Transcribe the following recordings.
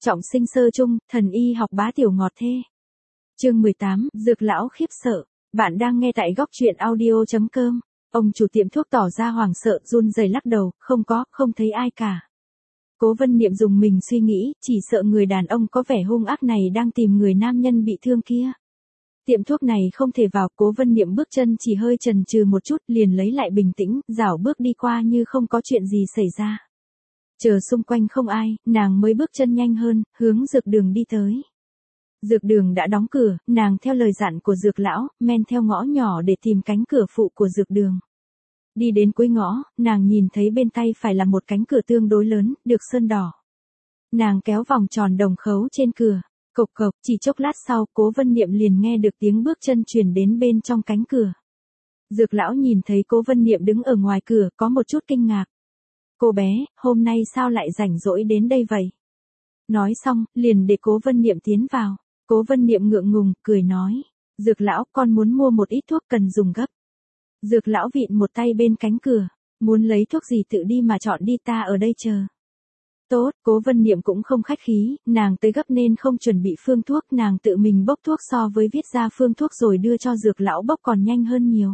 Trọng sinh sơ trung, thần y học bá tiểu ngọt thê. Chương 18, Dược lão khiếp sợ. Bạn đang nghe tại góc truyện audio.com. Ông chủ tiệm thuốc tỏ ra hoảng sợ, run rẩy lắc đầu, không thấy ai cả. Cố Vân Niệm dùng mình suy nghĩ, chỉ sợ người đàn ông có vẻ hung ác này đang tìm người nam nhân bị thương kia. Tiệm thuốc này không thể vào, Cố Vân Niệm bước chân chỉ hơi chần chừ một chút, liền lấy lại bình tĩnh, rảo bước đi qua như không có chuyện gì xảy ra. Chờ xung quanh không ai, nàng mới bước chân nhanh hơn, hướng dược đường đi tới. Dược đường đã đóng cửa, nàng theo lời dặn của dược lão, men theo ngõ nhỏ để tìm cánh cửa phụ của dược đường. Đi đến cuối ngõ, nàng nhìn thấy bên tay phải là một cánh cửa tương đối lớn, được sơn đỏ. Nàng kéo vòng tròn đồng khấu trên cửa, cộc cộc, chỉ chốc lát sau, Cố Vân Niệm liền nghe được tiếng bước chân truyền đến bên trong cánh cửa. Dược lão nhìn thấy Cố Vân Niệm đứng ở ngoài cửa, có một chút kinh ngạc. Cô bé, hôm nay sao lại rảnh rỗi đến đây vậy? Nói xong, liền để Cố Vân Niệm tiến vào. Cố Vân Niệm ngượng ngùng, cười nói. Dược lão, con muốn mua một ít thuốc cần dùng gấp. Dược lão vịn một tay bên cánh cửa. Muốn lấy thuốc gì tự đi mà chọn đi, ta ở đây chờ. Tốt, Cố Vân Niệm cũng không khách khí, nàng tới gấp nên không chuẩn bị phương thuốc, nàng tự mình bốc thuốc so với viết ra phương thuốc rồi đưa cho dược lão bốc còn nhanh hơn nhiều.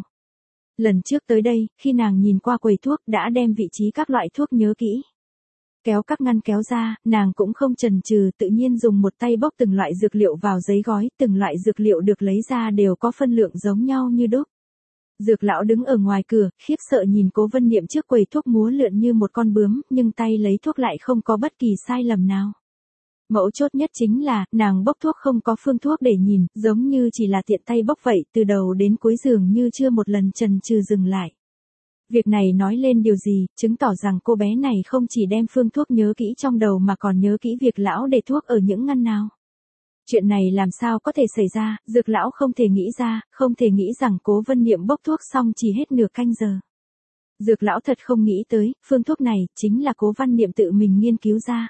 Lần trước tới đây, khi nàng nhìn qua quầy thuốc đã đem vị trí các loại thuốc nhớ kỹ. Kéo các ngăn kéo ra, nàng cũng không chần chừ, tự nhiên dùng một tay bốc từng loại dược liệu vào giấy gói, từng loại dược liệu được lấy ra đều có phân lượng giống nhau như đúc. Dược lão đứng ở ngoài cửa, khiếp sợ nhìn Cố Vân Niệm trước quầy thuốc múa lượn như một con bướm, nhưng tay lấy thuốc lại không có bất kỳ sai lầm nào. Mấu chốt nhất chính là, nàng bốc thuốc không có phương thuốc để nhìn, giống như chỉ là tiện tay bốc vậy, từ đầu đến cuối dường như chưa một lần chần chừ dừng lại. Việc này nói lên điều gì, chứng tỏ rằng cô bé này không chỉ đem phương thuốc nhớ kỹ trong đầu mà còn nhớ kỹ việc lão để thuốc ở những ngăn nào. Chuyện này làm sao có thể xảy ra, dược lão không thể nghĩ ra, không thể nghĩ rằng Cố Vân Niệm bốc thuốc xong chỉ hết nửa canh giờ. Dược lão thật không nghĩ tới, phương thuốc này, chính là Cố Vân Niệm tự mình nghiên cứu ra.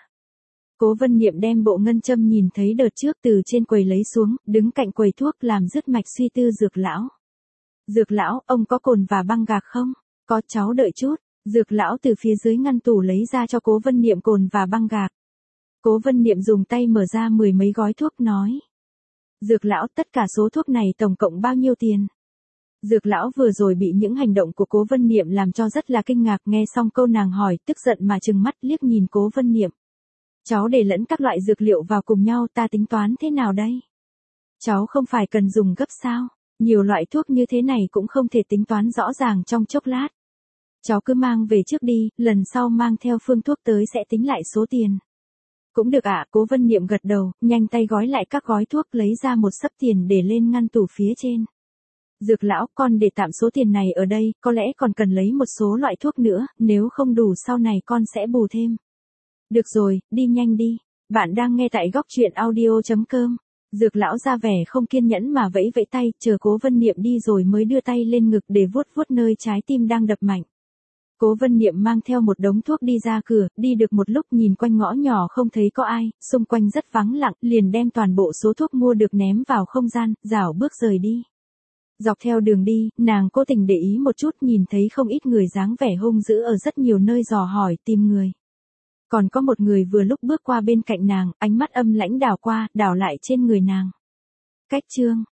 Cố Vân Niệm đem bộ ngân châm nhìn thấy đợt trước từ trên quầy lấy xuống, đứng cạnh quầy thuốc làm dứt mạch suy tư dược lão. Dược lão, ông có cồn và băng gạc không? Có, cháu đợi chút. Dược lão từ phía dưới ngăn tủ lấy ra cho Cố Vân Niệm cồn và băng gạc. Cố Vân Niệm dùng tay mở ra 10 mấy gói thuốc nói. Dược lão, tất cả số thuốc này tổng cộng bao nhiêu tiền? Dược lão vừa rồi bị những hành động của Cố Vân Niệm làm cho rất là kinh ngạc, nghe xong câu nàng hỏi, tức giận mà trừng mắt liếc nhìn Cố Vân Niệm. Cháu để lẫn các loại dược liệu vào cùng nhau, ta tính toán thế nào đây? Cháu không phải cần dùng gấp sao? Nhiều loại thuốc như thế này cũng không thể tính toán rõ ràng trong chốc lát. Cháu cứ mang về trước đi, lần sau mang theo phương thuốc tới sẽ tính lại số tiền. Cũng được ạ, Cố Vân Niệm gật đầu, nhanh tay gói lại các gói thuốc, lấy ra một xấp tiền để lên ngăn tủ phía trên. Dược lão, con để tạm số tiền này ở đây, có lẽ còn cần lấy một số loại thuốc nữa, nếu không đủ sau này con sẽ bù thêm. Được rồi, đi nhanh đi. Bạn đang nghe tại góc truyện audio.com. Dược lão ra vẻ không kiên nhẫn mà vẫy vẫy tay, chờ Cố Vân Niệm đi rồi mới đưa tay lên ngực để vuốt vuốt nơi trái tim đang đập mạnh. Cố Vân Niệm mang theo một đống thuốc đi ra cửa, đi được một lúc nhìn quanh ngõ nhỏ không thấy có ai, xung quanh rất vắng lặng, liền đem toàn bộ số thuốc mua được ném vào không gian, rảo bước rời đi. Dọc theo đường đi, nàng cố tình để ý một chút, nhìn thấy không ít người dáng vẻ hung dữ ở rất nhiều nơi dò hỏi tìm người. Còn có một người vừa lúc bước qua bên cạnh nàng, ánh mắt âm lãnh đảo qua, đảo lại trên người nàng. Cách chương